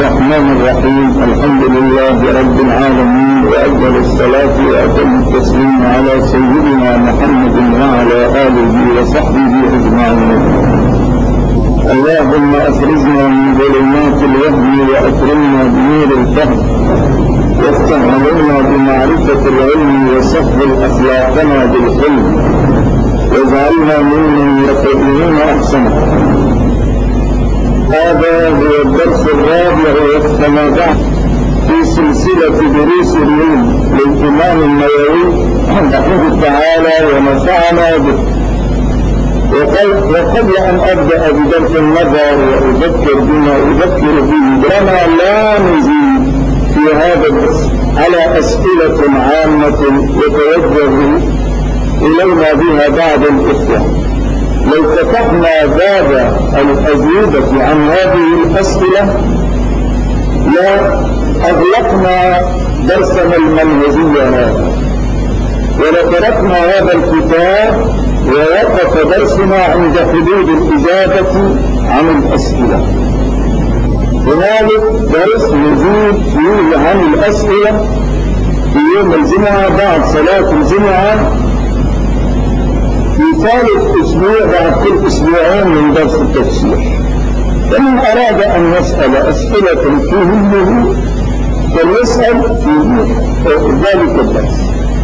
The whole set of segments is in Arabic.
الرحمن الرحيم. الحمد لله رب العالمين، وأفضل الصلاة وأتم التسليم على سيدنا محمد وعلى آله وصحبه أجمعين. اللهم أخرجنا من ظلمات الوهم وأكرمنا بنور الفهم، وافتح علينا بمعرفة العلم وسهل أخلاقنا بالحلم، واجعلنا ممن يتبعون أحسنه. هذا هو الدرس الرابع والثمانين في سلسلة دروس العلم للإمام النووي رحمه تعالى ونفعنا به. وقبل أن أبدأ بدرس النظر وأذكر بما أذكر به، لنا لا نزيد في هذا الدرس على أسئلة عامة يتوجه إلينا بها بعض الإخوة. لو فتحنا باب الأجوبة عن هذه الأسئلة لا أغلقنا درسنا المنهجي هذا، ولتركنا هذا الكتاب ووقف درسنا عند حدود الإجابة عن الأسئلة. هنالك درس نزيد فيه عن الأسئلة في يوم الجمعة بعد صلاة الجمعة، في ثالث أسبوع بعد كل أسبوعين من درس التفسير. فمن أراد أن يسأل أسئلة فيهمه فليسأل في ذلك الدرس.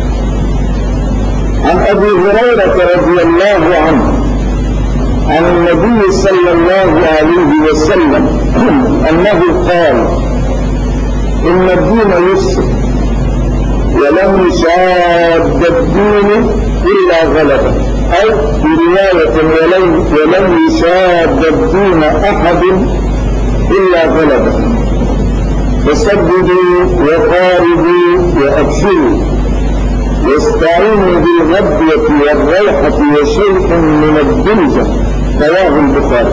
عن أبي هريرة رضي الله عنه عن النبي صلى الله عليه وسلم أنه قال: إن الدين يسر، ولم يشاد الدين إلا غلبه، أو في رواية ولم يشاد الدين أحد إلا غلبه. فسددوا وقاربوا وأبشروا، واستعينوا بالغدوة والروحة وشيء من الدلجة. رواه البخاري.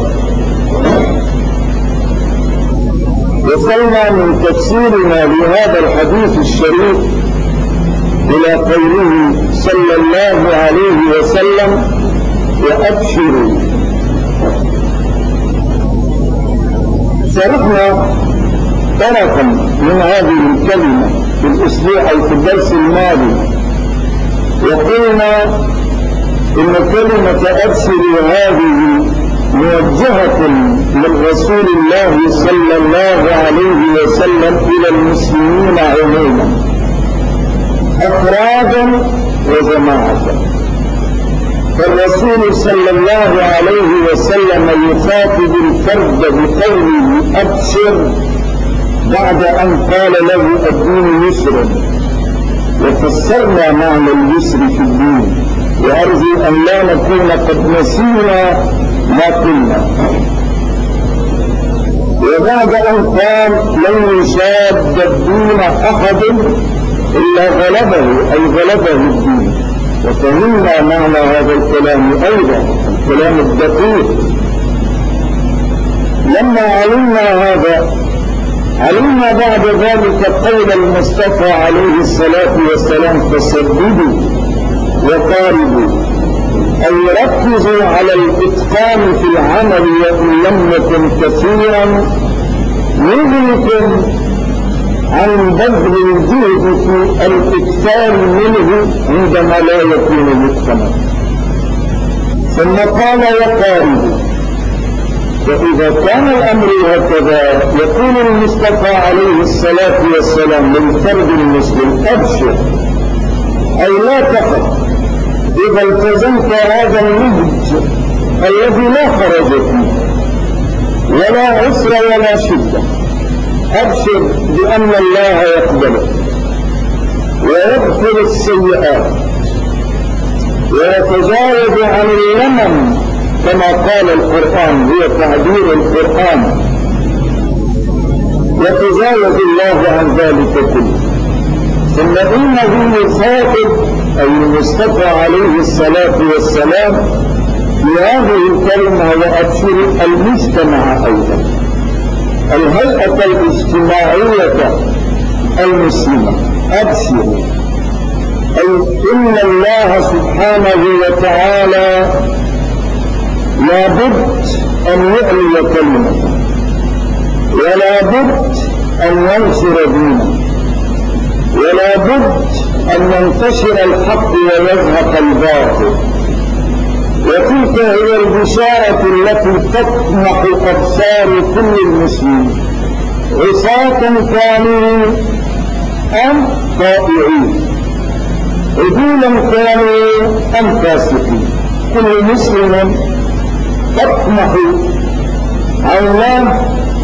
وصلنا من تفسيرنا لهذا الحديث الشريف إلى قوله صلى الله عليه وسلم: وأبشروا. شرحنا طرفا من هذه الكلمة في الأسبوع أو في الدرس الماضي، وقلنا إن كلمة أبشروا هذه موجهة من رسول الله صلى الله عليه وسلم إلى المسلمين عموما، أفرادا وجماعة. فالرسول صلى الله عليه وسلم يخاطب الفرد بقوله أبشر بعد أن قال له الدين يسر، وفسرنا معنى اليسر في الدين، وأرجو أن لا نكون قد نسينا ما قلنا. وبعد أن قال لن يشاد الدين أحد إلا غلبه، أي غلبه الدين. وفهمنا معنى هذا الكلام أيضا، الكلام الدقيق. لما علمنا هذا، علمنا بعد ذلك قول المصطفى عليه الصلاة والسلام: فسددوا وقاربوا، أي ركزوا على الإتقان في العمل، وإن لم يكن كثيرا يغنيكم عن بذل الجهد في الإكثار منه عندما لا يكون متقنا. ثم قال: وقاربوا. فإذا كان الأمر هكذا، يقول المصطفى عليه الصلاة والسلام للفرد المسلم: أبشر، أي لا تخف إذا التزمت هذا النهج الذي لا خرج فيه ولا عسر ولا شدة. أبشر بأن الله يقبله ويغفر السيئات ويتجاوز عن اللمم، كما قال القرآن، هو تعبير القرآن، يتجاوز الله عن ذلك كله. ثم إنه يخاطب أي المصطفى عليه الصلاة والسلام في هذه الكلمة وأبشر المجتمع أيضا، الهيئة الاجتماعية المسلمة. أبشر أي إن الله سبحانه وتعالى لابد أن يعلي كلمته، ولا ولا بد أن ينشر دينه، ولا بد أن ينتشر الحق ويزهق الباطل. وتلك هي البشارة التي تطمح أبصار كل المسلمين، عصاة كانوا أم طائعين، عدولا كانوا أم فاسقين. كل مسلم تطمح عيناه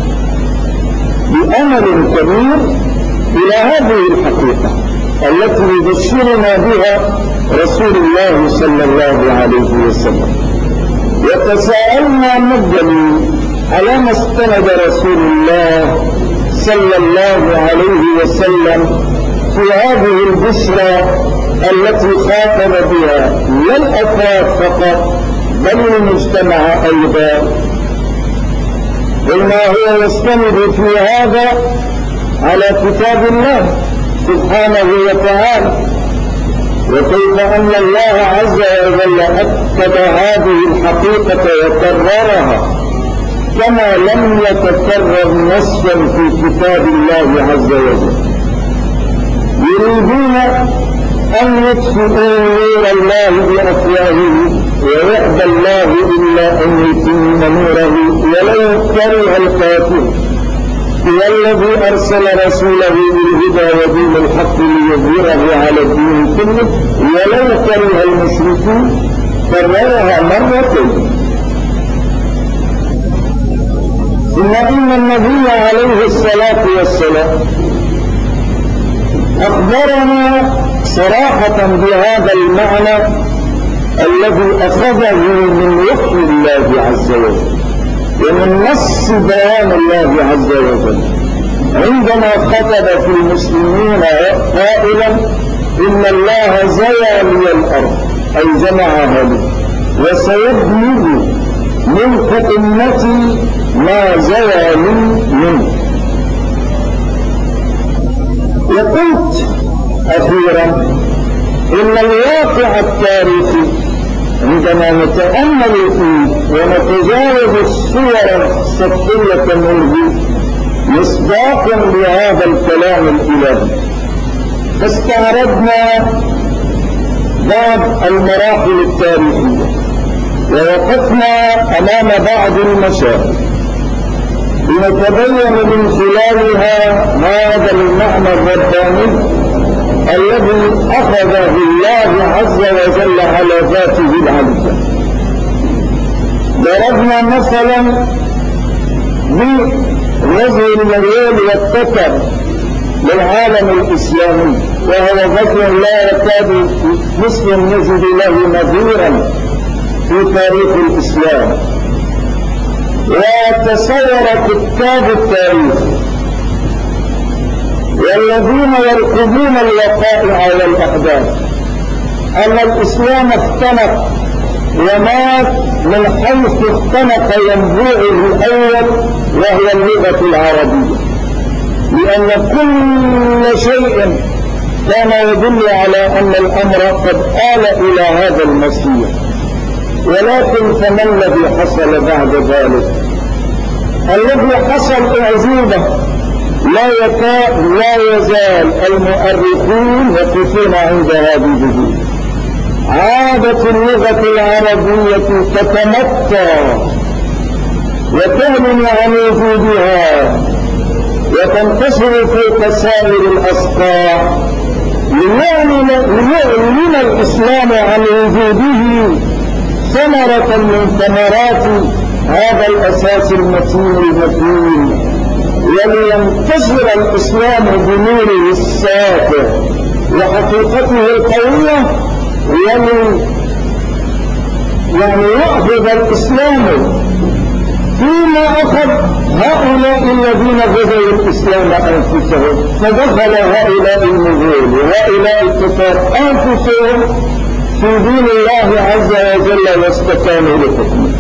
بأمل كبير إلى هذه الحقيقة التي يبشرنا بها رسول الله صلى الله عليه وسلم. وتساءلنا ما الدليل على ما استند رسول الله صلى الله عليه وسلم في هذه البشرى التي خاطب بها لا الأفراد فقط بل المجتمع أيضا. قلنا هو يستند في هذا على كتاب الله سبحانه وتعالى، وكيف أن الله عز وجل أكد هذه الحقيقة وكررها كما لم يتكرر نصا في كتاب الله عز وجل. يريدون أن يطفئوا نور الله بأفواههم ويأبى الله إلا أن يتم نوره ولو كره الكافرون. هو الذي أرسل رسوله بالهدى ودين الحق ليظهره على الدين كله ولو كره المشركون. كررها مرتين. ثم إن النبي عليه الصلاة والسلام أخبرنا صراحة بهذا المعنى الذي أخذه من وحي الله عز وجل ومن نص بيان الله عز وجل عندما خطب في المسلمين قائلا إن الله زوى لي الأرض أي جمعها لي وسيبلغ ملك أمتي ما زوى لي منه. وقلت أخيرا إن الواقع التاريخي عندما نتأمل فيه ونتجاوز الصور السطحية منه مصداقا لهذا الكلام الإلهي. فاستعرضنا بعض المراحل التاريخية ووقفنا أمام بعض المشاهد لنتبين من خلالها هذا المعنى الرباني الذي أخذه الله عز وجل على ذاته العليا. ضربنا مثلا بغزو المغول والتتر للعالم الإسلامي، وهو غزو لا يكاد مسلم يجد له نظيرا في تاريخ الإسلام. وتصور كتاب التاريخ والذين يرقبون الوقائع والأحداث أن الإسلام اختنق ومات من حيث اختنق ينبوعه الأول وهو اللغة العربية، لأن كل شيء كان يدل على أن الأمر قد آل إلى هذا المسير. ولكن فما الذي حصل بعد ذلك؟ الذي حصل أعجوبة لا يزال المؤرخون يقفون عند هذه الجهود. عادت اللغة العربية تتمتع وتعلن عن وجودها وتنتشر فوق سائر الأصقاع ليعلن الإسلام عن وجوده ثمرة من ثمرات هذا الأساس المتين ولينتشر الإسلام بنوره الساطع وحقيقته القوية يأخذ الإسلام فيما أخذ هؤلاء الذين غزوا الإسلام أنفسهم. فدخل هؤلاء المغول وهؤلاء الكفار أنفسهم في دين الله عز وجل واستكانوا لحكمه.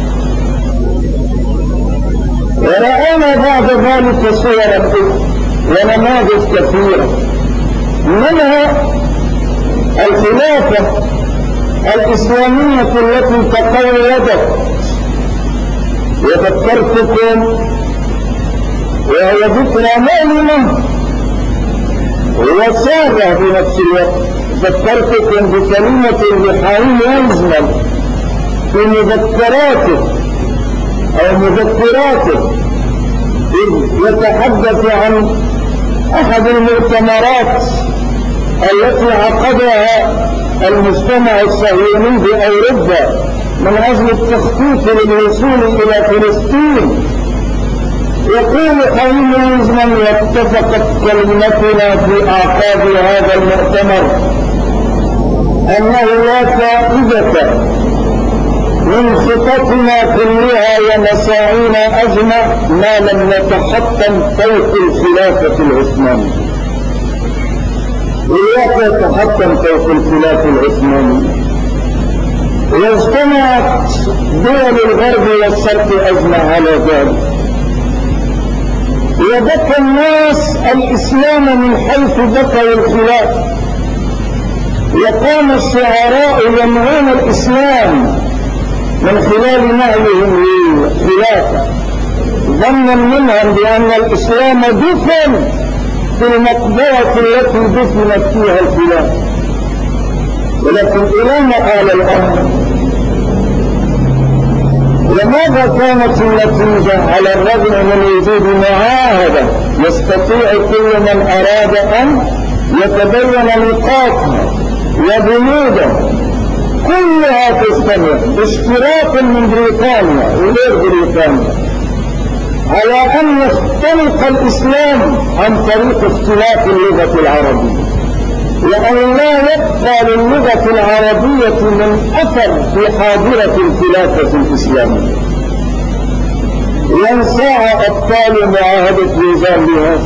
ورأينا بعد ذلك صورا ونماذج كثيرة، منها الخلافة الإسلامية التي تقوّدت. وذكرتكم وهي ذكرى مؤلمة وسارة في نفس الوقت. ذكرتكم بكلمة لحائم يزمل في مذكراته أو مذكراته إذ يتحدث عن أحد المؤتمرات التي عقدها المجتمع الصهيوني بأوروبا من أجل التخطيط للوصول إلى فلسطين. يقول حائم يزمل: واتفقت كلمتنا في أعقاب هذا المؤتمر أنه لا فائدة من خططنا كلها ومساعينا أجمع ما لم نتحطم فوق الخلافة العثمانية. ولا يتحطم فوق الخلافة العثمانية. واجتمعت دول الغرب والشرق أجمع على ذلك، وبكى الناس الإسلام من حيث بكوا الخلافة، وقام الشعراء ينهون الإسلام من خلال نهيهم للخلافة، ظنا منهم بأن الإسلام دفن في المقبرة التي دفنت فيها الخلافة. ولكن إلى ما آل الأمر؟ لماذا كانت النتيجة على الرغم من وجود معاهدة يستطيع كل من أراد أن يتبين نقاطها وبنودها كلها تستمر باشتراك من بريطانيا وغير بريطانيا على أن يختلق الإسلام عن طريق اختلاف اللغة العربية، وأن لا يبقى للغة العربية من أثر في حاضرة الخلافة الإسلامية. وانساع أبطال معاهدة لوزان بهذا،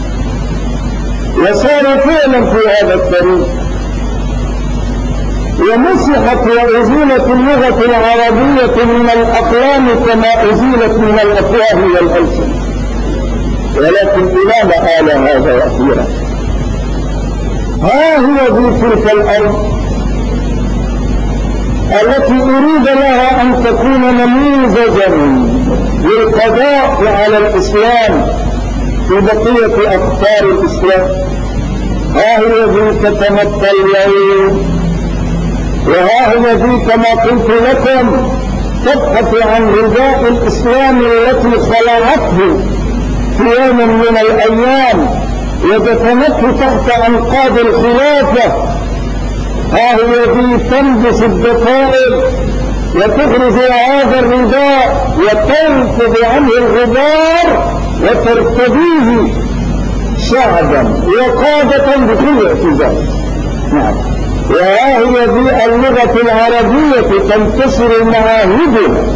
وصاروا فعلا في هذا الطريق، ومسحت وأزيلت اللغة العربية من الأقلام كما أزيلت من الأفواه والألسن. ولكن إلى ما آل هذا أخيرا؟ ها هي في تلك الأرض التي أريد لها أن تكون نموذجا للقضاء على الإسلام في بقية أقطار الإسلام. ها هي ذي تتمثل اليوم، وها هي ذي كما قلت لكم تبحث عن رداء الإسلام التي خلعته في يوم من الأيام ودفنته تحت أنقاض الخلافة. ها هي ذي تلبس الدفائر وتخرج هذا الرداء وتنفض عنه الغبار وترتديه شعبا وقادة بكل اعتزاز. نعم. وها هي ذي اللغة العربية تنتشر معاهدها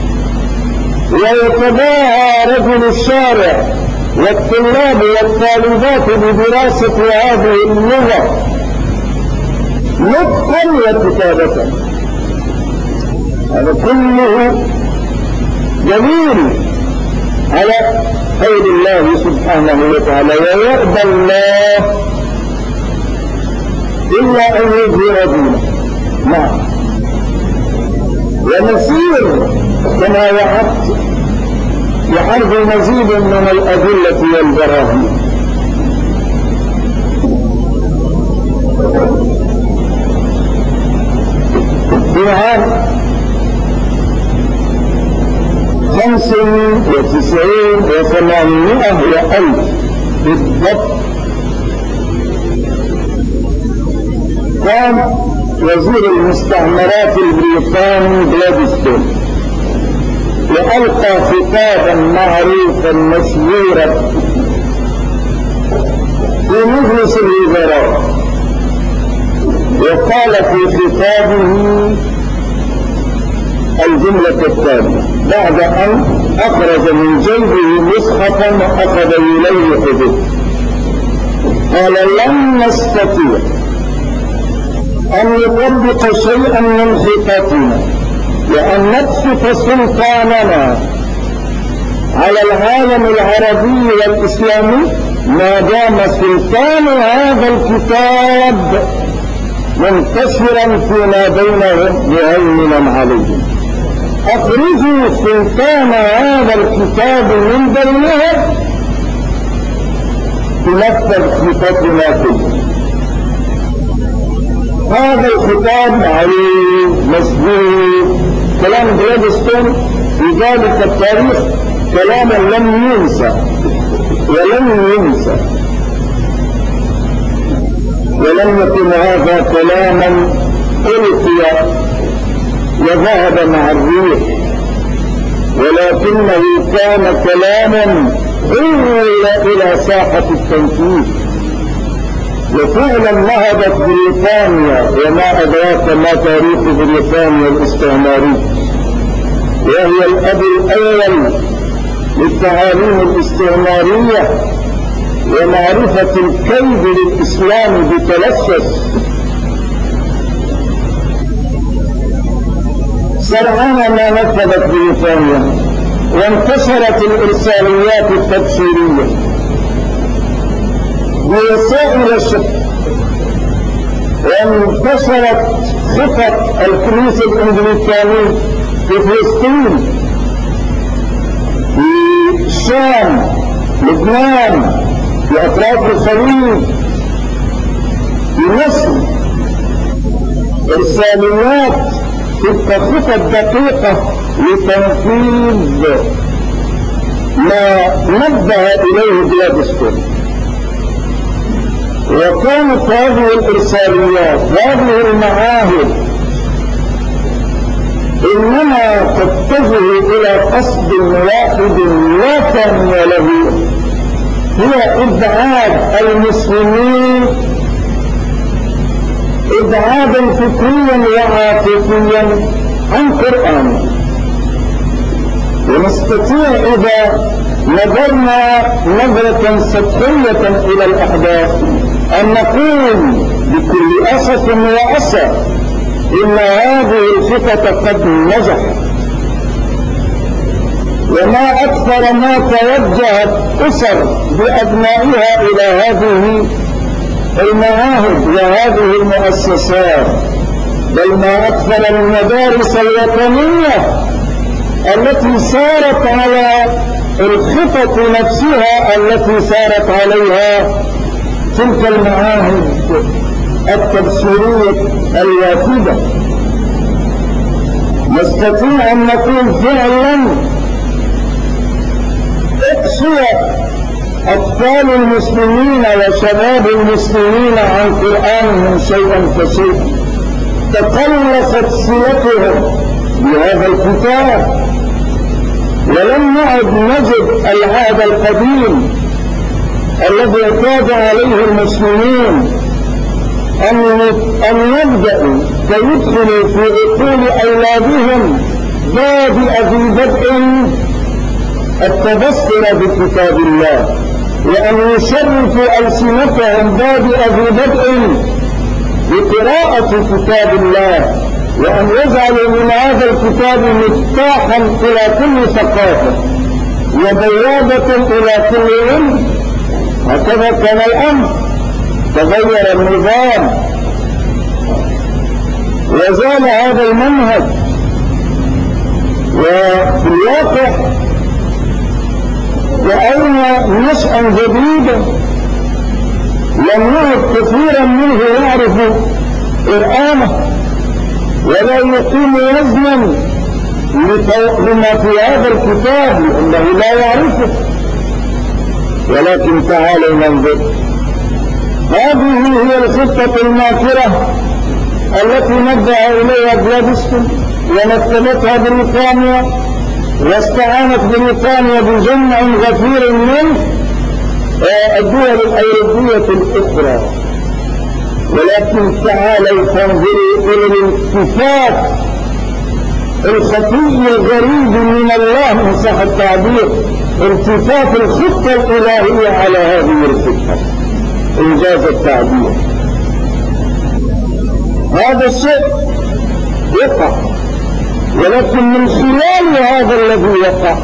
ويتباهى رجل الشارع والطلاب والطالبات بدراسة هذه اللغة نطقا وكتابة. هذا كله دليل على قول الله سبحانه وتعالى: ويأبى الله إلا أن يظهر دينه. نعم. ونسير كما وعدت لعرض مزيد من الأدلة والبراهين. في عام 95 و800 وألف بالضبط كان وزير المستعمرات البريطاني جلادستون وألقى خطابا معروفا مشهورا في مجلس الوزراء، وقال في خطابه الجملة التالية بعد أن أخرج من جيبه مصحفا وأخذ يليح به. قال: لن نستطيع أن نطبق شيئا من خططنا وأن نبسط سلطاننا على العالم العربي والإسلامي ما دام سلطان هذا الكتاب منتشرا فيما بينهم مهيمنا عليهم. أخرجوا سلطان هذا الكتاب من بينهم ينفذ خططنا كلها. هذا الخطاب معروف مسبوق، كلام جلادستون في ذلك التاريخ كلاما لم ينسى ولم يكن هذا كلاما ألقي وذهب مع الريح، ولكنه كان كلاما حول إلى ساحة التنفيذ. وفعلا نهضت بريطانيا، وما أدراك ما تاريخ بريطانيا الاستعماري، وهي الأب الأول للتعاليم الاستعمارية ومعرفة الكيد للإسلام بتلصص. سرعان ما نفذت بريطانيا وانتشرت الإرساليات التبشيرية بوسائل الشتى، وانتشرت خطط الكنيسة الإنجليزية في فلسطين، في الشام، لبنان، في أطراف الخليج، في مصر، إرساليات تبقى خطط دقيقة لتنفيذ ما نبه إليه جلادستون. وكانت هذه الإرساليات، هذه المعاهد، إنما تتجه إلى قصد واحد لا ثاني له، هو إبعاد المسلمين إبعادا فكريا وعاطفيا عن قرآن. ونستطيع إذا نظرنا نظرة سطحية إلى الأحداث أن نقول بكل أسف وأسى إن هذه الخطة قد نجحت. وما أكثر ما توجهت أسر بأبنائها إلى هذه المعاهد وهذه المؤسسات، بل ما أكثر المدارس الوطنية التي سارت على الخطط نفسها التي سارت عليها تلك المعاهد التبشيرية الوافدة. نستطيع أن نقول فعلا اقصي أطفال المسلمين وشباب المسلمين عن قرآنهم شيئا فشيئا، تقلصت صلتهم بهذا الكتاب، ولم نعد نجد العهد القديم الذي اعتاد عليه المسلمين أن يبدأوا فيدخلوا في عقول أولادهم بادئ ذي بدء التبصر بكتاب الله، وأن يشرفوا ألسنتهم بادئ ذي بدء بقراءة كتاب الله، وأن يجعلوا من هذا الكتاب مفتاحا إلى كل ثقافة وبوابة إلى كل علم. هكذا كان الأمر. تغير النظام وزال هذا المنهج، وفي الواقع رأينا نشأا جديدا لم يعد كثيرا منه يعرف قرآنه ولا يقيم وزنا لما في هذا الكتاب لأنه لا يعرفه. ولكن تعالوا ننظر، هذه هي الخطة الماكرة التي نبدأ إليها جلادستون ونفذتها بريطانيا، واستعانت بريطانيا بجمع غفير من الدول الأوروبية الأخرى. ولكن تعالوا فانظروا إلى الالتفات الخفي الغريب من الله إن صح التعبير، التفات الخطة الإلهية على هذه الخطة، إنجاز التعبير. هذا الشيء وقع، ولكن من خلال هذا الذي وقع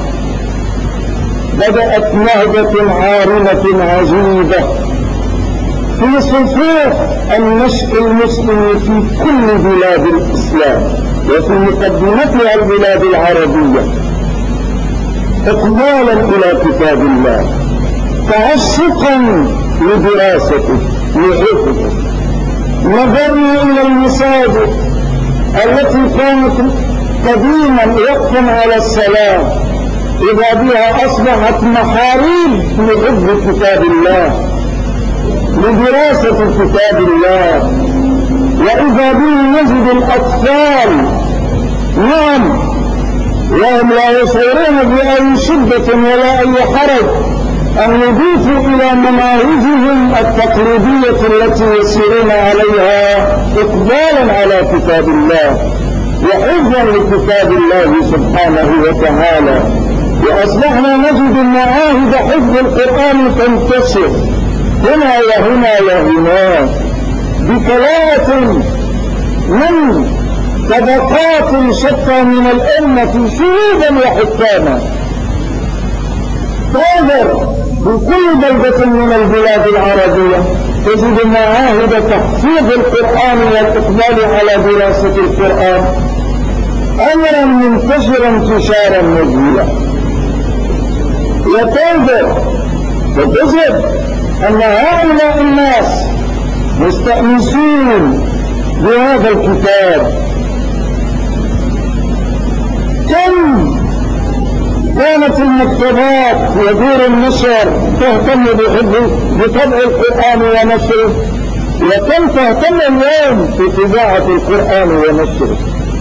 بدأت نهضة عارمة عجيبة في صفوف النشء المسلم في كل بلاد الإسلام وفي مقدمتها البلاد العربية، إقبالا إلى كتاب الله، تعشقا لدراسته لحفظه. نظرنا إلى المساجد التي كانت قديما وقفا على الصلاة، إذا بها أصبحت محاريب لحفظ كتاب الله لدراسة كتاب الله. وإذا به نجد الأطفال نعم وهم لا يشعرون بأي شدة ولا أي حرج أن يضيفوا إلى مناهجهم التقليدية التي يسيرون عليها إقبالا على كتاب الله وحفظا لكتاب الله سبحانه وتعالى. وأصبحنا نجد معاهد حفظ القرآن تنتشر هنا وهنا وهناك بكلاءة من طبقات شتى من الأمة شيوبا وحكاما. تنظر في كل بلدة من البلاد العربية تجد معاهد تحفيظ القرآن والإقبال على دراسة القرآن أمرا منتشرا انتشارا مذهلا. وتنظر فتجد أن هؤلاء الناس مستأنسون بهذا الكتاب. كم كانت المكتبات ودور النشر تهتم بطبع القرآن ونشره، وكم تهتم اليوم بطباعة القرآن ونشره.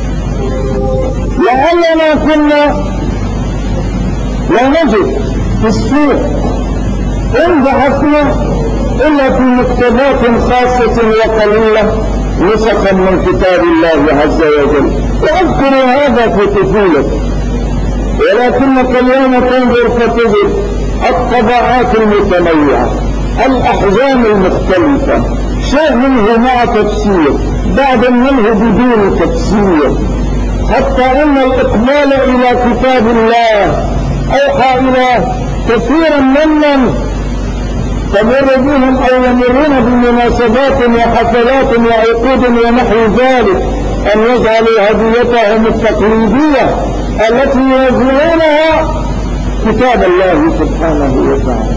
لعلنا كنا لا نجد في السوق إن بحثنا إلا في مكتبات خاصة وقليلة نسخا من كتاب الله عز وجل. وأذكر هذا في طفولتي، ولكنك اليوم تنظر فتجد الطبعات المتنوعة، الأحزام المختلفة، شيء منه مع تفسير، بعض منه بدون تفسير، حتى أن الإقبال إلى كتاب الله أوحى إلى كثيرا ممن تمر بهم أو يمرون بمناسبات وحفلات وعقود ونحو ذلك أن يجعلوا هديتهم التقليدية التي يوزعونها كتاب الله سبحانه وتعالى.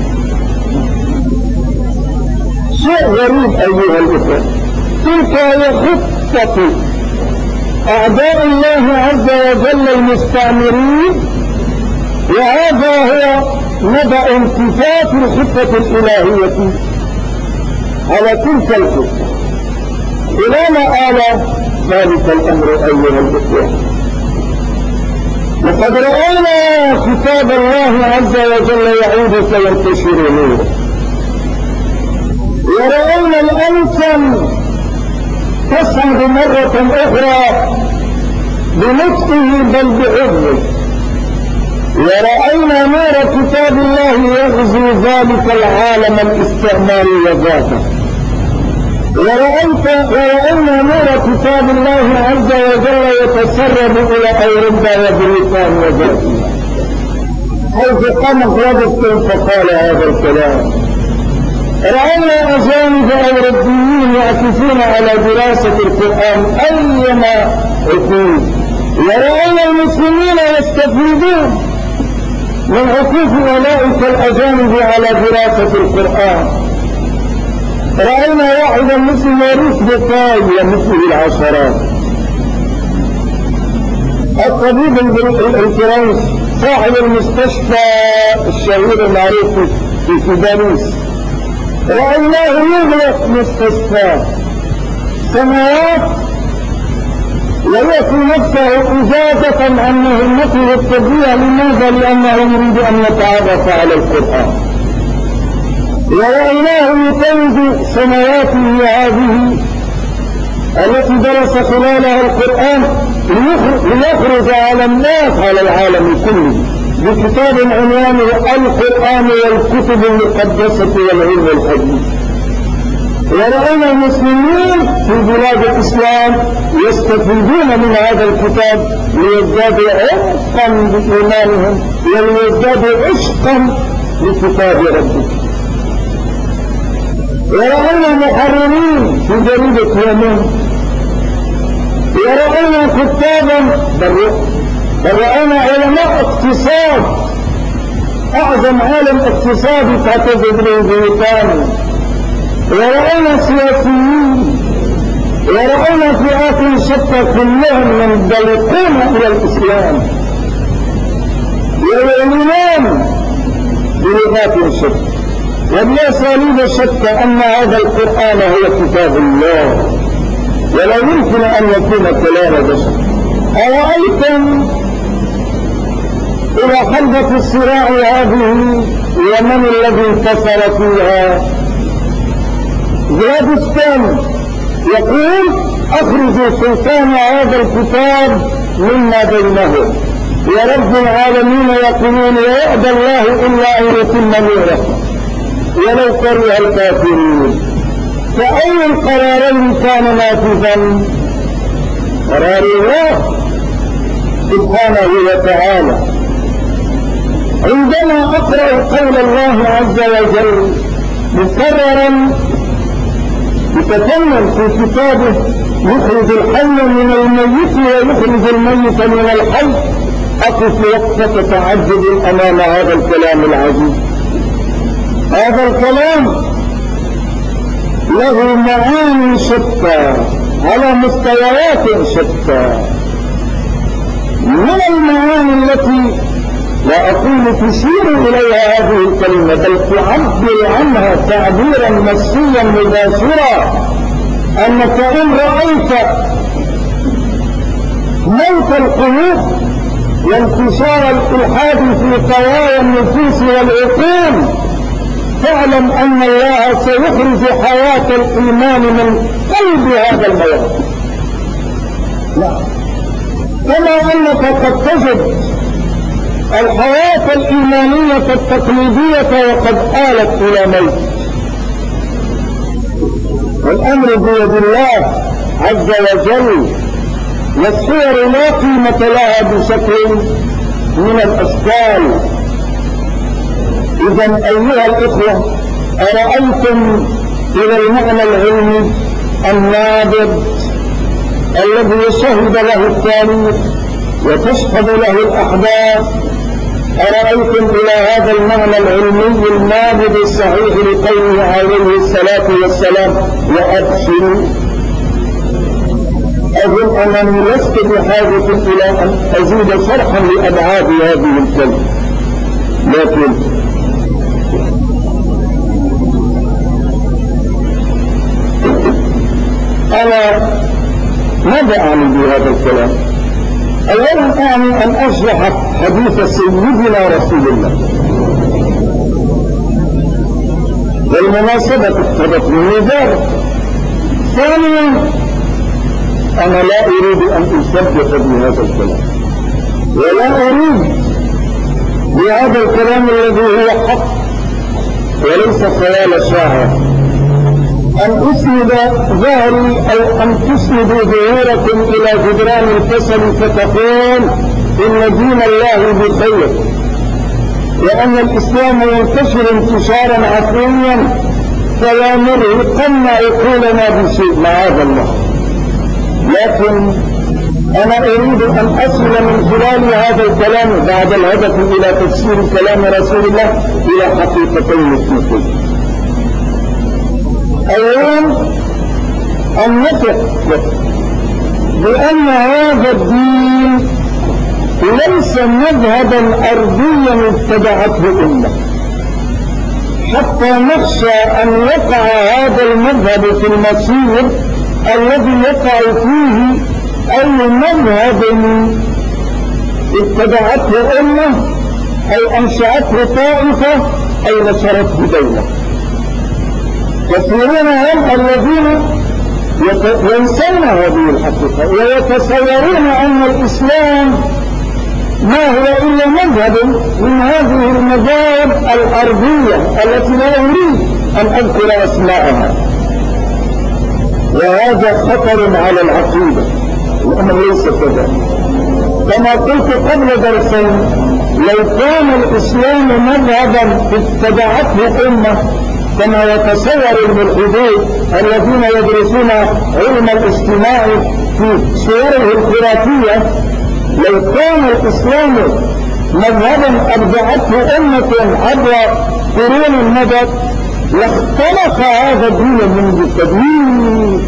شيء غريب أيها الأخوة، تلك هي خطة أعداء الله عز وجل المستعمرين، وهذا هو مدى انتفاض الخطة الإلهية على تلك الخطة. إلى ما آل ذلك الأمر أيها الأخوة؟ لقد رأينا كتاب الله عز وجل يعود فينتشر نوره، ورأينا الأمثل تصعد مرة أخرى بنطقه بل بحفظه، ورأينا نور كتاب الله يغزو ذلك العالم الاستعماري وذاته، ورأينا نور كتاب الله عز وجل يتسرب إلى أوروبا وبريطانيا وذاتها، حيث قام غلادستون فقال هذا الكلام. رأينا أجانب أوروبيين يعكفون على دراسة القرآن أيما عقود، ورأينا المسلمين يستفيدون من عكوف أولئك الأجانب على دراسة القرآن. رأينا واحدا مثل موريس بوكاي ومثله العشرات. الطبيب الفرنسي صاحب المستشفى الشهير المعروف في باريس، رأيناه يغلق مستشفى سنوات ويأتي نفسه إجازة عن مهمته الطبية. لماذا؟ لأنه يريد أن يتعرف على القرآن. ورأيناه يتوج سنواته هذه التي درس خلالها القرآن ليخرج على الناس على العالم كله بكتاب عنوانه القرآن والكتب المقدسة والعلم الحديث. ورأينا المسلمين في بلاد الإسلام يستفيدون من هذا الكتاب ليزدادوا عمقا بإيمانهم وليزدادوا عشقا لكتاب ربهم. ورأينا محررين في جريدة يمين، ورأينا كتابا بل رأينا علماء اقتصاد، أعظم عالم اقتصادي تعتز به بريطانيا ورأينا سياسيين ورأينا فئات شتى كلهم ينطلقون إلى الإسلام ويؤمنون بلغات شتى وبأساليب شتى أن هذا القرآن هو كتاب الله ولا يمكن أن يكون كلام بشر. أرأيتم إلى حلبة الصراع هذه ومن الذي انتصر فيها؟ جلادستان يقول اخرجوا سلطان هذا الكتاب مما بينهم، ورب العالمين يقولون ويأبى الله إلا أن يتم نوره ولو كره الكافرين. فأي القرارين كان نافذا؟ قرار الله سبحانه وتعالى. عندما أقرأ قول الله عز وجل مكررا يتكلم في كتابه يخرج الحي من الميت ويخرج الميت من الحي، أقف وقفة تعجب أمام هذا الكلام العجيب. هذا الكلام له معاني شتى على مستويات شتى. من المعاني التي لا أقول تشير إليها هذه الكلمة بل تعبر عنها تعبيرا نصيا مباشرا، أنك إن رأيت موت القلوب وانتشار الإلحاد في قوايا النفوس والعقول فاعلم أن الله سيخرج حياة الإيمان من قلب هذا الموت. كما أنك قد تجد الحياة الإيمانية التقليدية وقد آلت إلى موت، والأمر بيد الله عز وجل، والصور لا قيمة لها بشكل من الأشكال. إذن أيها الإخوة، أرأيتم إلى المعنى العلمي النابض الذي شهد له التاريخ وتشهد له الأحداث، أرأيتم إلى هذا المعنى العلمي النابض الصحيح لقوله عليه الصلاة والسلام وأبشروا؟ أظن أنني لست بحاجة إلى أن أزيد شرحا لأبعاد هذه الكلمة، لكن أنا ماذا أعني بهذا الكلام؟ أولا أعني أن أشرح حديث سيدنا رسول الله، والمناسبة اقتضت مني ذلك. ثانيا أنا لا أريد أن أصدق بهذا الكلام، ولا أريد بهذا الكلام الذي هو حق وليس خيال شاعر أن أسند ظهري أو أن تسندوا ظهوركم إلى جدران الكسل فتقول إن دين الله بخير وأن الإسلام ينتشر انتشارا عفويا فلا نرهقن عقولنا بشيء معاذ الله. لكن أنا أريد أن أصل من خلال هذا الكلام بعد الهدف إلى تفسير كلام رسول الله إلى حقيقتين اثنتين. أولا أن نثق بأن هذا الدين ليس مذهبا أرضيا ابتدعته أمة، حتى نخشى أن يقع هذا المذهب في المصير الذي يقع فيه أي مذهب ابتدعته أمة أي أنشأته طائفة أي نشرته دولة. كثيرون هم الذين ينسون هذه الحقيقة ويتصورون أن الإسلام ما هو إلا مذهب من هذه المذاهب الأرضية التي لا أريد أن أذكر أسماءها، وهذا خطر على العقيدة لأنه ليس كذلك. كما قلت قبل درسين، لو كان الإسلام مذهبا ابتدعته أمة كما يتصور الملحدون الذين يدرسون علم الاجتماع في صوره الخرافية، لو كان الإسلام مذهبا أبدعته أمة عبر قرون مضت لاختلف هذا الدين منذ التدين،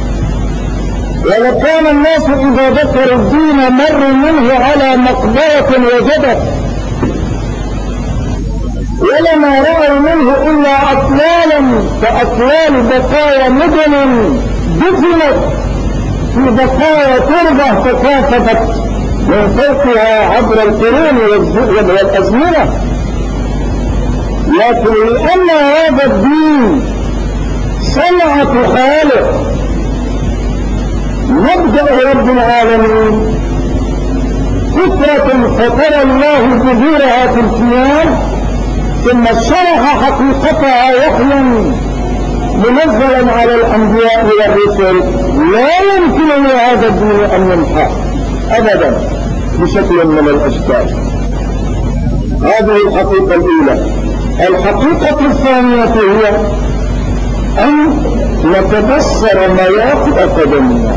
ولكان الناس إذا ذكروا الدين مروا منه على مقبرة وجدت، ولما رأوا منه إلا أطلالا كأطلال بقايا مدن دفنت في بقايا تربة تكاثفت من فوقها عبر القرون والأزمنة. لكن لأن هذا الدين صنعة خالق مبدأ رب العالمين، فكرة فطر الله ظهورها في الكيان ثم شرح حقيقتها وحيا منزلا على الأنبياء والرسل، لا يمكن لهذا الدين أن ينحى أبدا بشكل من الأشكال. هذه الحقيقة الأولى. الحقيقة الثانية هي أن نتبصر مواقف قدمنا،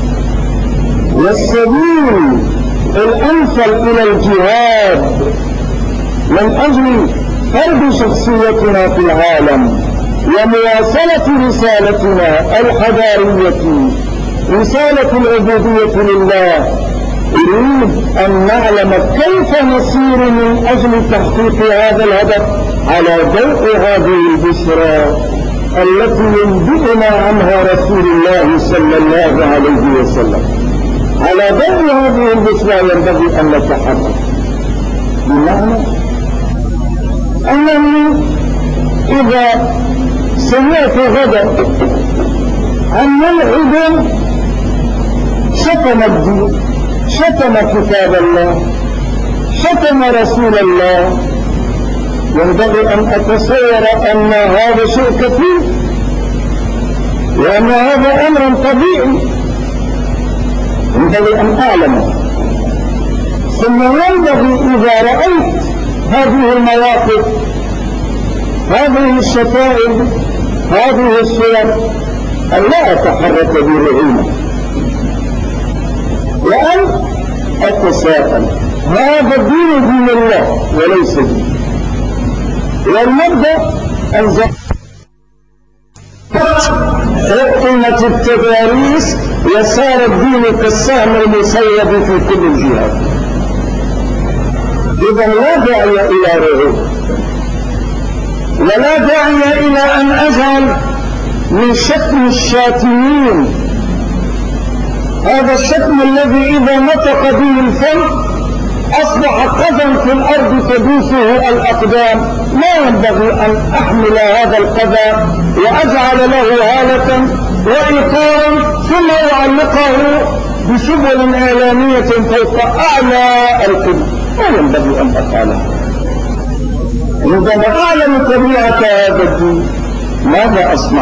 والسبيل الأمثل إلى الجهاد من أجل فرض شخصيتنا في العالم ومواصلة رسالتنا الحضارية، رسالة العبودية لله. نريد أن نعلم كيف نسير من أجل تحقيق هذا الهدف على ضوء هذه البشرى التي ينبئنا عنها رسول الله صلى الله عليه وسلم. على ضوء هذه البشرى ينبغي أن نتحرك، بمعنى أنني إذا سمعت غدا عن ملحد شتم الدين، شتم كتاب الله، شتم رسول الله، ينبغي أن أتصور أن هذا شيء كثير وأن هذا أمر طبيعي، ينبغي أن أعلم. ثم ينبغي إذا رأيت هذه المواقف، هذه الشتائم، هذه الصور، أن لا أتحرك برعونة وأن أتساءل. هذا الدين دين الله وليس دين، والمبدأ أن حكمة التداريس وصار الدين كالسهم المصيب في كل الجهات. إذا لا داعي إلى رعونة، ولا داعي إلى أن أجعل من شتم الشاتمين هذا الشتم الذي إذا نطق به الفم أصبح قذى في الأرض تدوسه الأقدام. لا ينبغي أن أحمل هذا القذى وأجعل له هالة وإطارا ثم أعلقه بسبل إعلامية فوق أعلى القمة. لا ينبغي أن أفعله. عندما أعلم طبيعة هذا الدين ماذا أصنع؟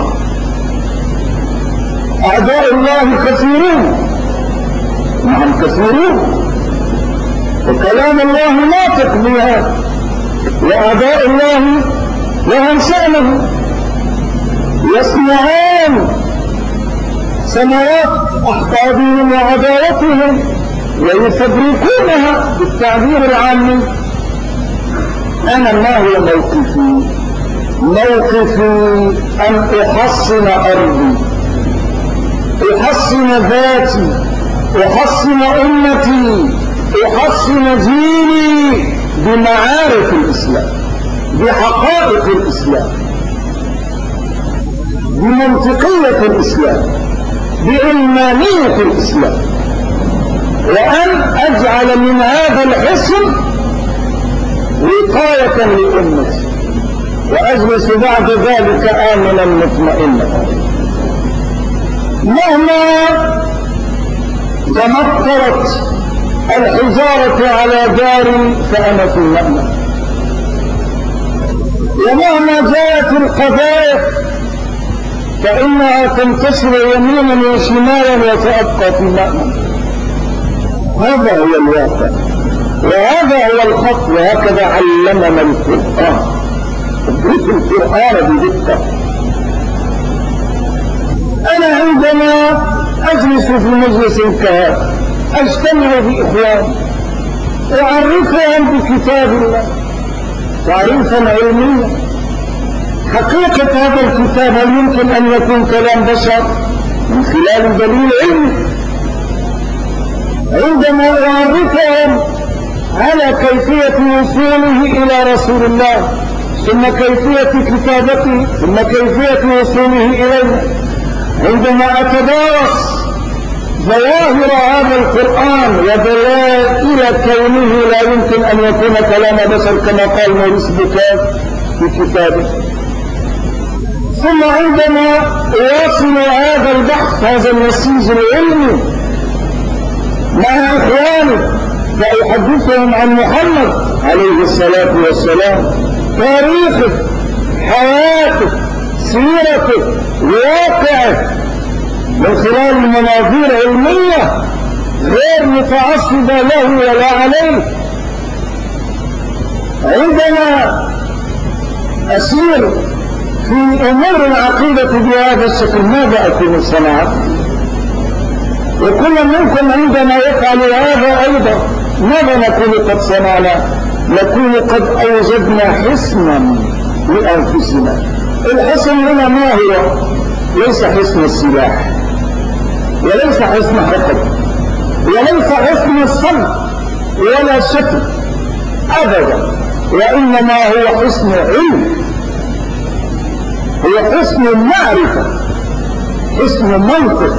أعداء الله كثيرون، نعم كثيرون، وكلام الله ناطق بها، وأعداء الله لهم شأنه، يصنعون ثمرات أحقادهم وعداوتهم ويفبركونها بالتعبير العامي. أنا ما هو موقفي؟ موقفي أن أحصن أرضي، أحصن ذاتي، أحصن أمتي، أحصن ديني بمعارف الإسلام، بحقائق الإسلام، بمنطقية الإسلام، بعلمانية الإسلام، وأن أجعل من هذا الحصن وقاية لأمتي، وأجلس بعد ذلك آمنا مطمئنا. مهما تمطرت الحجارة على داري فأنا في المأمن، ومهما جاءت القذائف فإنها تنتشر يمينا وشمالا وتبقى في المأمن. هذا هو الواقع، وهذا هو الخط، وهكذا علمنا القرآن. ادرك القرآن بدقة. أنا عندما أجلس في مجلس كهذا أجتمع بإخوان أعرفهم بكتاب الله تعريفا علميا حقيقة هذا الكتاب هل يمكن أن يكون كلام بشر؟ من خلال دليل علمي. عندما أعرفهم على كيفية وصوله إلى رسول الله، ثم كيفية كتابته، ثم كيفية وصوله إليه، عندما أتدارس ظواهر هذا القرآن ودلائل كونه لا يمكن أن يكون كلام بشر كما قال موريس بوكاس في كتابه، ثم عندما أواصل هذا البحث، هذا النسيج العلمي مع إخواني فأحدثهم عن محمد عليه الصلاة والسلام، تاريخه، حياته، سيرته، واقعه، من خلال مناظير علمية غير متعصبة له ولا عليه. عندما أسير في أمور العقيدة بهذا الشكل ماذا أكون صنعت؟ وكل منكم عندما يفعل هذا أيضا ماذا نكون قد صنعنا؟ نكون قد أوجدنا حصنا لأنفسنا. الحصن هنا ما هو؟ ليس حصن السلاح، وليس حصن حقد، وليس حصن الصمت ولا شتم أبدا، وإنما هو حصن علم، هو حصن معرفة، حصن منطق.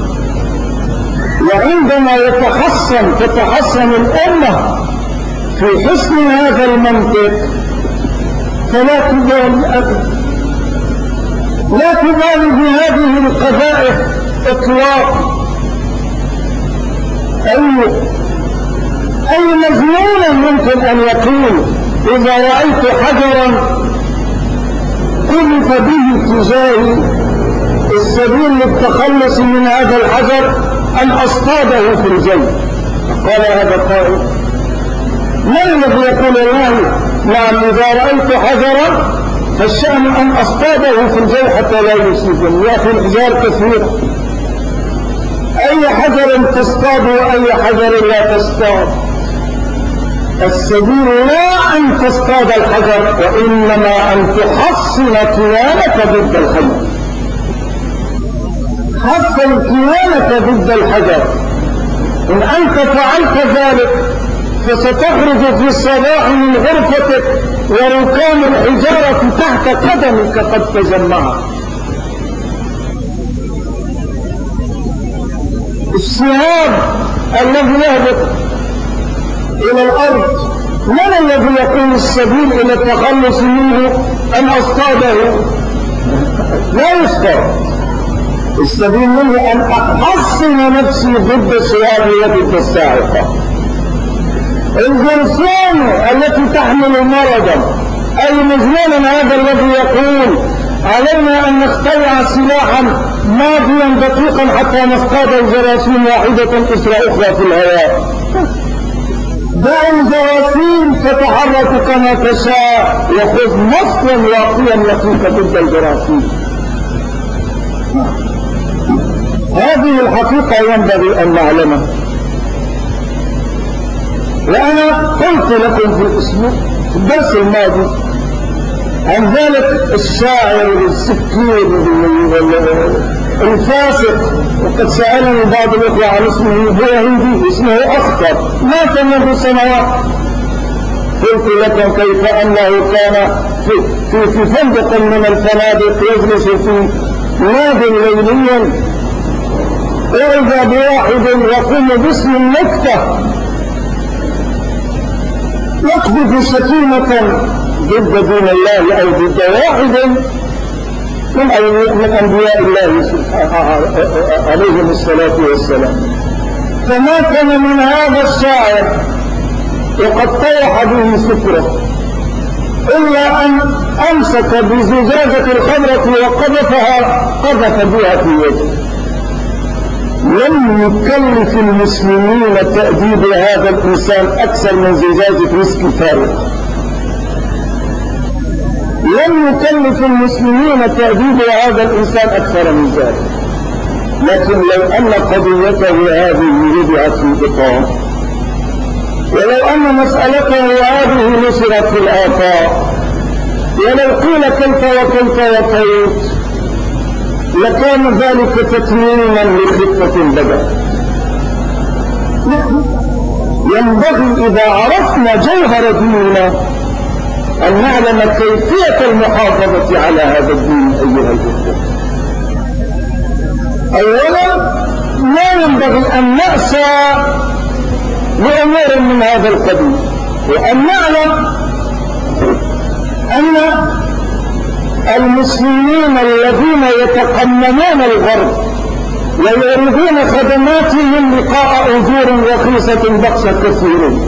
وعندما تتحصن الأمة في حصن هذا المنطق فلا تبالي أبدا، لا تبالي بهذه القبائح إطلاقا. أي مجنون ممكن أن يقول إذا رأيت حجرا قذف به تجاهي السبيل للتخلص من هذا الحجر أن أصطاده في الجو؟ قال هذا قائل. من الذي يقول الله نعم إذا رأيت حجرا فالشأن أن أصطاده في الجو حتى لا يصيبني؟ يأتي الحجار كثيرا، أي حجر تصطاد وأي حجر لا تصطاد. السبيل لا أن تصطاد الحجر، وإنما أن تحصن كيانك ضد الحجر. حصن كيانك ضد الحجر. إن أنت فعلت ذلك فستخرج في الصباح من غرفتك وركام الحجارة تحت قدمك قد تجمعت. الشهاب الذي يهبط إلى الأرض من الذي يكون السبيل إلى التخلص منه أن أصطاده؟ لا يصطاد. السبيل منه أن أحصن نفسي ضد الشهاب وضد الصاعقة. الجرثوم التي تحمل مرضا، أي مجنون هذا الذي يقول علينا أن نخترع سلاحا ماضيا دقيقا حتى نصطاد الجراثيم واحدة أسرى أخرى في الهواء. دع الجراثيم تتحرك كما تشاء وخذ مصلا واقيا لطيفا ضد الجراثيم. هذه الحقيقة ينبغي أن نعلمها. وأنا قلت لكم في الدرس الماضي عن ذلك الشاعر والسكين الفاسق، وقد سألني بعض الأخوة عن اسمه، هو هندي اسمه أخطر، مات منذ سنوات. قلت لكم كيف أنه كان في فندق من الفنادق يجلس في نادي ليليا، وإذا بواحد يقوم باسم النكتة يقذف شتيمة ضد دين الله أو ضد واحد من أنبياء الله عليهم الصلاة والسلام. فما كان من هذا الشاعر وقد طيح به سفره إلا أن أمسك بزجاجة الخمرة وقذف بها في وجهه. لم يكلف المسلمين تأديب هذا الإنسان أكثر من زجاجة ويسكي فارغة. لم يكلف المسلمين تأديب هذا الإنسان أكثر من ذلك. لكن لو أن قضيته هذه وضعت في إطار، ولو أن مسألته هذه نشرت في الآفاق، ولو قيل كيف وكيف وكيف لكان ذلك تتميما لخطة بدأ. ينبغي إذا عرفنا جوهر ديننا أن نعلم كيفية المحافظة على هذا الدين أيها الأخوة. أولا لا ينبغي أن نأسى لأمور من هذا القبيل، وأن نعلم أن المسلمين الذين يتقننون الغرب ويريدون خدماتهم لقاء أجور رخيصة بخس كثيرين،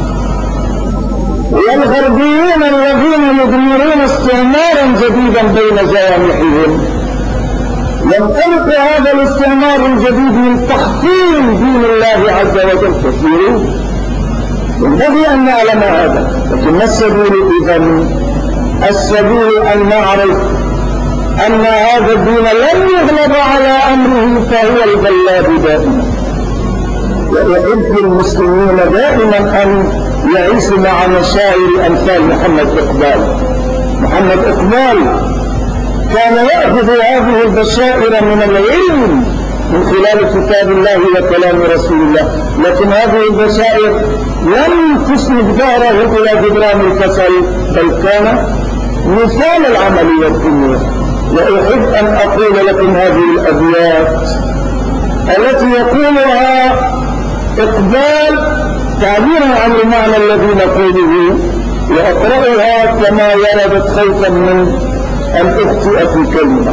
والغربيين الذين يضمرون استعمارا جديدا بين جوانحهم، ينطلق هذا الاستعمار الجديد من تحطيم دين الله عز وجل كثيرين. ينبغي أن نعلم هذا، لكن السبيل إذن السبيل أن نعرف أن هذا الدين لن يغلب على أمره فهو الغلاب دائما. ويحب المسلمين دائما أن يعيشوا مع مشاعر أمثال محمد إقبال. محمد إقبال كان يأخذ هذه البشائر من العلم من خلال كتاب الله وكلام رسول الله، لكن هذه البشائر لم تسند داره إلى جدران الكسل، بل كان مثال العمل والدنيا. وأحب أن أقول لكم هذه الأبيات التي يقولها إقبال تعبيرا عن المعنى الذي نقوله، وأقرأها كما وردت خوفا من أن أخطئ في كلمة.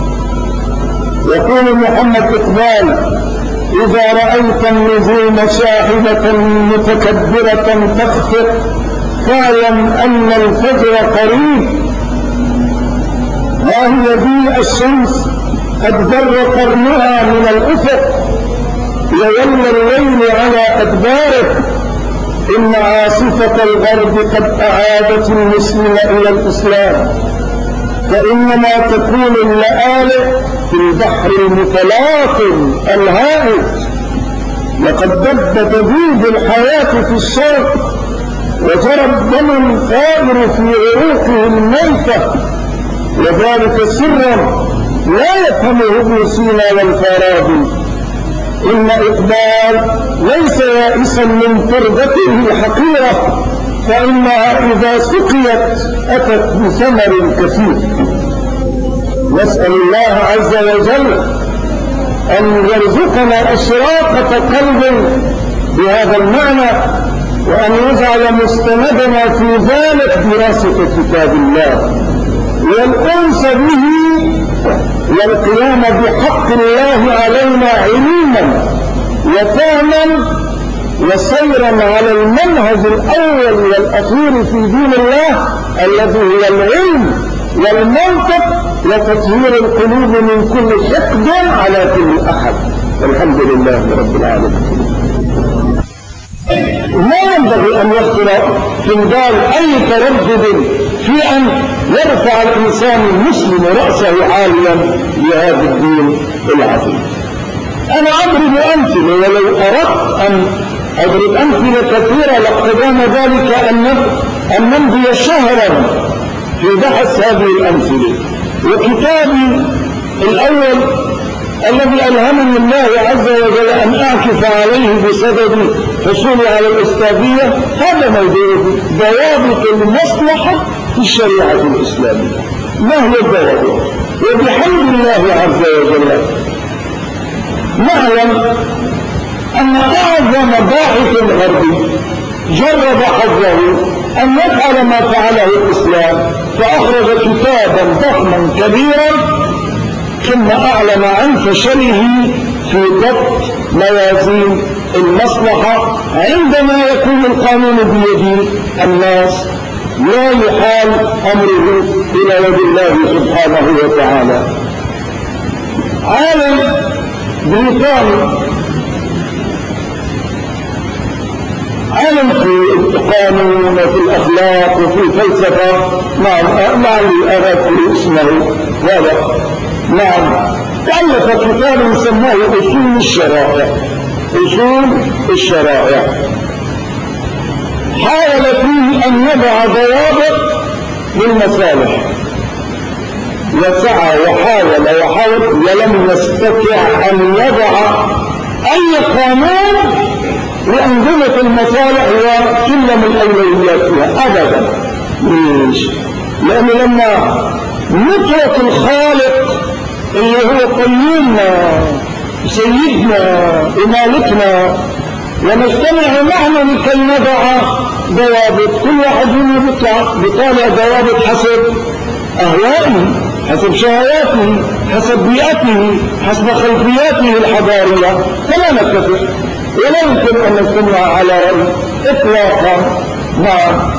يقول محمد إقبال: إذا رأيت النجوم شاهدة متكبرة تخفق فاعلم أن الفجر قريب. ها هي دي الشمس قد ذر قرنها من الأفق وولى الليل على أدباره. إن عاصفة الغرب قد أعادت المسلم إلى الإسلام، فإنما تكون اللآلئ في البحر المتلاطم الهائج. لقد دب دبيب الحياة في الشرق وجرى الدم الثائر في عروقه الميتة، وذلك سرا لا يفهمه ابن سينا والفارابي. إن إقبال ليس يائسا من تربته الحقيرة، فإنها إذا سقيت أتت بثمر كثير. نسأل الله عز وجل أن يرزقنا إشراقة قلب بهذا المعنى، وأن يجعل مستندنا في ذلك دراسة كتاب الله والأنس به والقيام بحق الله علينا علما وفهما وسيرا على المنهج الأول والأخير في دين الله الذي هو العلم والمنطق وتطهير القلوب من كل حقد على كل أحد. والحمد لله رب العالمين. لا ينبغي أن يخطر في بال أي تردد في أن يرفع الإنسان المسلم رأسه عاليا لهذا الدين العظيم. أنا أضرب أمثلة، ولو أردت أن أضرب أمثلة كثيرة لاقتضانا ذلك أن نمضي شهرا في بحث هذه الأمثلة. وكتابي الأول الذي ألهمني الله عز وجل أن أعكف عليه بسبب حصولي على الأستاذية هذا موضوع ضوابط المصلحة في الشريعة الإسلامية. ما هي الضوابط؟ وبحمد الله عز وجل نعلم أن أعظم باحث غربي جرب حظه أن يفعل ما فعله الإسلام، فأخرج كتابا ضخما كبيرا ثم أعلن عن فشله في ضبط موازين المصلحة عندما يكون القانون بيد الناس، لا يحال أمره إلى يد الله سبحانه وتعالى. عالم بريطاني عالم في القانون وفي الأخلاق وفي الفلسفة، لعلي أذكر اسمه هذا، نعم، تألف كتابا سماه أصول الشرائع. أصول الشرائع حاول فيه أن يضع ضوابط للمصالح وسعى وحاول ولم يستطع أن يضع أي قانون لأنظمة المصالح وسلم الأولويات فيها أبدا. ليش؟ لأنه لما نترك الخالق اللي هو قيومنا سيدنا ومالكنا ونجتمع معنا لكي نضع ضوابط، كل واحد منا بيطالع ضوابط حسب أهوائه، حسب شهواته، حسب بيئته، حسب خلفياته الحضارية، فلا نتفق ولا يمكن أن نجتمع على رأي إطلاقا. نعم،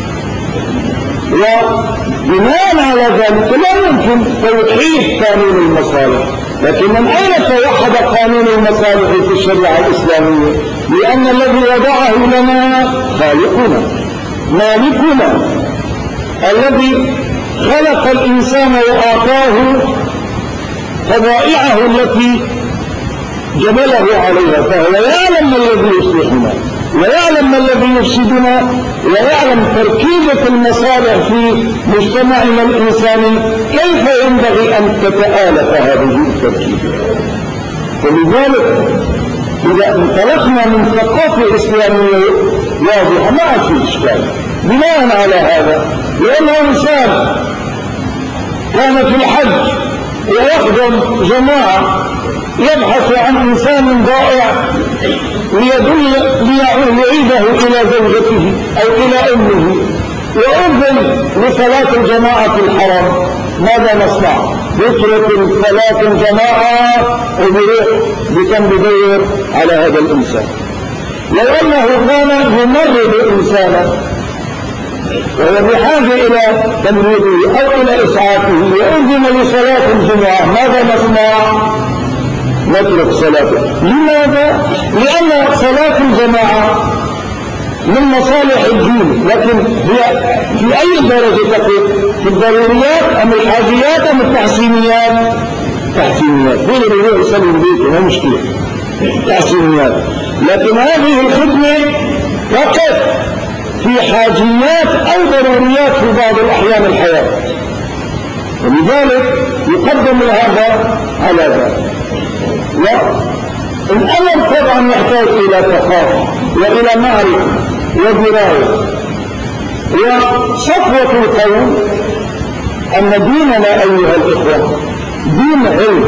وبناء على ذلك لا يمكن توحيد قانون المصالح. لكن من أين توحد قانون المصالح في الشريعة الإسلامية؟ لأن الذي وضعه لنا خالقنا مالكنا الذي خلق الإنسان وآتاه طبائعه التي جبله عليها، فهو يعلم ما الذي يصلحنا ويعلم ما الذي يفسدنا ويعلم تركيبة المصالح في مجتمعنا الإنساني كيف ينبغي أن تتآلف هذه التركيبة. ولذلك إذا انطلقنا من ثقافة إسلامية واضحة ما في إشكال بناء على هذا، لأن الإنسان كان في الحج ويخدم جماعة يبحث عن إنسان ضائع ليعيده إلى زوجته أو إلى أمه، وأذن لصلاة الجماعة في الحرم، ماذا نصنع؟ يترك صلاة الجماعة وبيروح بكم بدور على هذا الإنسان. لو أنه كان يمرض إنسانا وهو بحاجة إلى تمريضه أو إلى إسعافه وأذن لصلاة الجمعة، ماذا نصنع؟ نترك صلاته. لماذا؟ لأن صلاة الجماعة من مصالح الدين، لكن هي في أي درجة تقف؟ في الضروريات أم الحاجيات أم التحسينيات؟ تحسينيات. هو اللي يروح يصلي البيت ما مشكلة، تحسينيات. لكن هذه الخدمة تقف في حاجيات أو ضروريات في بعض الأحيان الحياة، ولذلك يقدم هذا على ذلك. والأمر طبعا يحتاج إلى ثقافة وإلى معرفة ودراية. وصفوة القوم أن ديننا أيها الإخوة دين علم،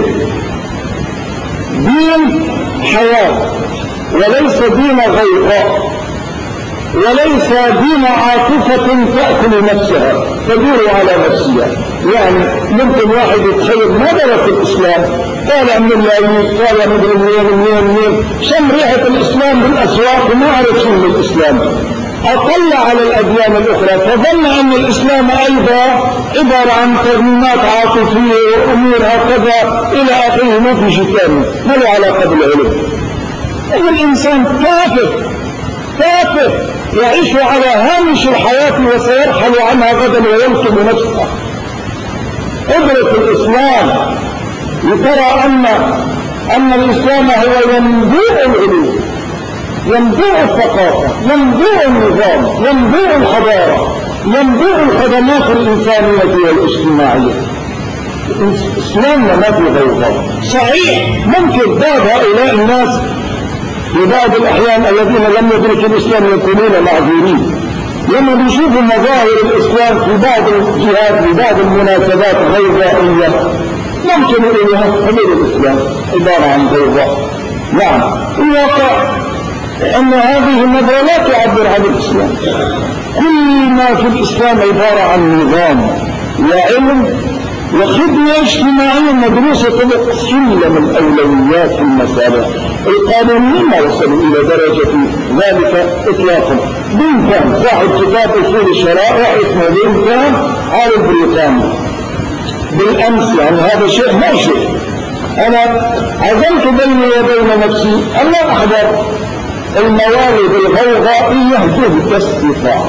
دين حياة، وليس دين غيظاء، وليس دين عاطفة تأكل نفسها تدور على نفسها. يعني ممكن واحد يتخيل ما درس الإسلام، طالع من اللايوت، طالع من منين شم ريحة الإسلام بالأسواق وما عرف شيء من الإسلام، أطلع على الأديان الأخرى فظن أن الإسلام أيضا عبارة عن ترميمات عاطفية وأمور هكذا إلى آخره، ما في شيء ثاني ما له علاقة بالعلم. الإنسان تافه يعيش على هامش الحياة وسيرحل عنها غدا ويلكم نفسه. ادرك الإسلام لترى أن الإسلام هو ينبوع العلوم، ينبوع الثقافة، ينبوع النظام، ينبوع الحضارة، ينبوع الخدمات الإنسانية والاجتماعية. إسلامنا ما في غيظاء. صحيح ممكن بعض هؤلاء الناس في بعض الأحيان الذين لم يدركوا الإسلام يكونون معذورين لما بيشوفوا مظاهر الإسلام في بعض الجهات في بعض المناسبات غيظائية، ممكن يقولوا حضور الإسلام عبارة عن غيظاء. نعم، الواقع أن هذه النظرة لا تعبر عن الإسلام. كل ما في الإسلام عبارة عن نظام وعلم وخدمة اجتماعية مدروسة طبق سلم الأولويات في المصالح. القانونيين ما وصلوا إلى درجة ذلك إطلاقا. بنتان صاحب كتاب أصول الشرائع اسمه بنتان عالم بريطاني بالأمس، يعني هذا شيء ما شيء. أنا عزمت بيني وبين نفسي أن لا أحضر الموالد الغوغائية جهد استطاعة.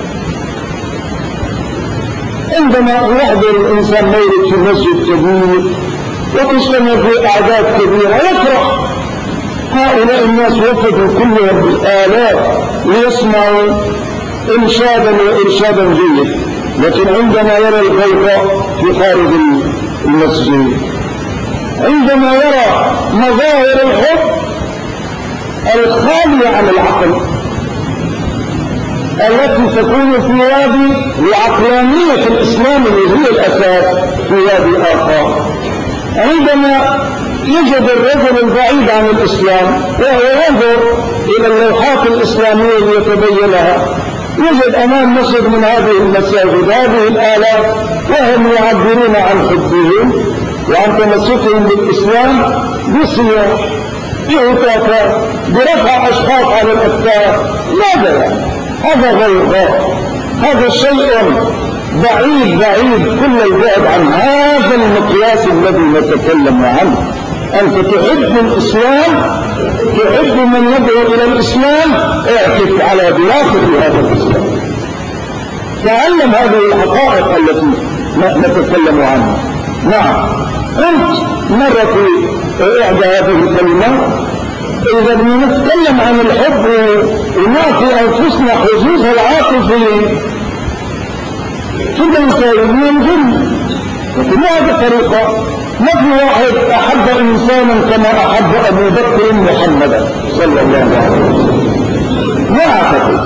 عندما يحضر الإنسان مولد في مسجد كبير وتستمع في أعداد كبيرة يفرح. هؤلاء الناس وفدوا كلهم بالآلاف ليسمعوا إنشادا وإرشادا جيد، لكن عندما يرى الغوغاء في خارج المسجد، عندما يرى مظاهر الحب الخالية عن العقل التي تكون في وادي العقلانية الإسلام اللي هي الأساس في وادي آخر، عندما يجد الرجل البعيد عن الإسلام وهو ينظر إلى اللوحات الإسلامية ليتبينها، يجد أمام مسجد من هذه المساجد هذه الآلاف وهم يعبرون عن حبهم وعن تمسكهم بالإسلام بصياح بهتافات برفع أشخاص على الأكتاف. ماذا يعني؟ هذا غير هذا شيء بعيد كل البعد عن هذا المقياس الذي نتكلم عنه. أنت تحب الإسلام، تحب من يدعو إلى الإسلام، اعكف على ضيافة هذا الإسلام، تعلم هذه الحقائق التي نتكلم عنها. نعم، قلت مرة في إحدى هذه الكلمات إذا نتكلم عن الحب ونعطي أنفسنا حظوظها العاطفية كده مساويين جدا، لكن بهذه الطريقة ما في واحد أحب إنسانا كما أحب أبو بكر محمدا صلى الله عليه وسلم، ما أعتقد.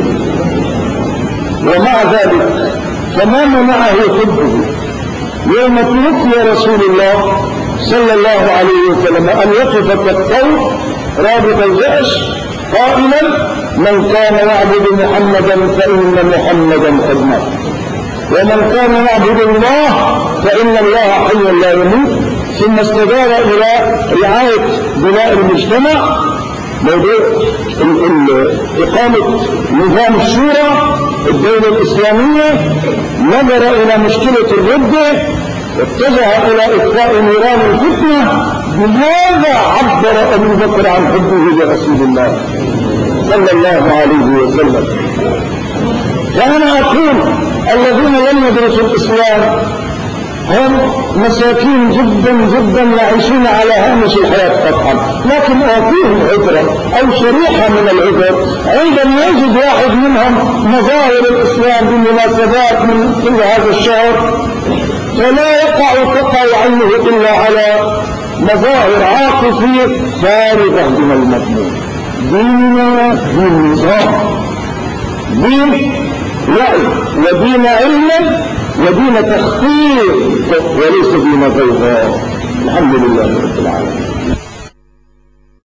ومع ذلك فما منعه حبه يوم توفي رسول الله صلى الله عليه وسلم أن يقف كالطوف رابط الجأش قائلا من كان يعبد محمدا فإن محمدا قد مات، ومن كان يعبد الله فإن الله حي لا يموت. ثم استدار إلى رعاية بناء المجتمع، موضوع إقامة نظام الشورى الدولة الإسلامية، نظر إلى مشكلة الردة واتجه إلى إطفاء نيران الفتنة. بماذا عبر أبو بكر عن حبه لرسول الله صلى الله عليه وسلم؟ فأنا أقول الذين لم يدرسوا الإسلام هم مساكين جدا يعيشون على هامش الحياة قطعا، لكن أعطيهم عذرا أو شريحة من العذر عندما يجد واحد منهم مظاهر الإسلام بمناسبات من كل هذا الشهر، فلا تقع عينه إلا على مظاهر عاطفية فارغة من المضمون. ديننا دين نظام، دين وعي، ودين علم، ودين تخطيط، وليس دين غيظاء. الحمد لله رب العالمين.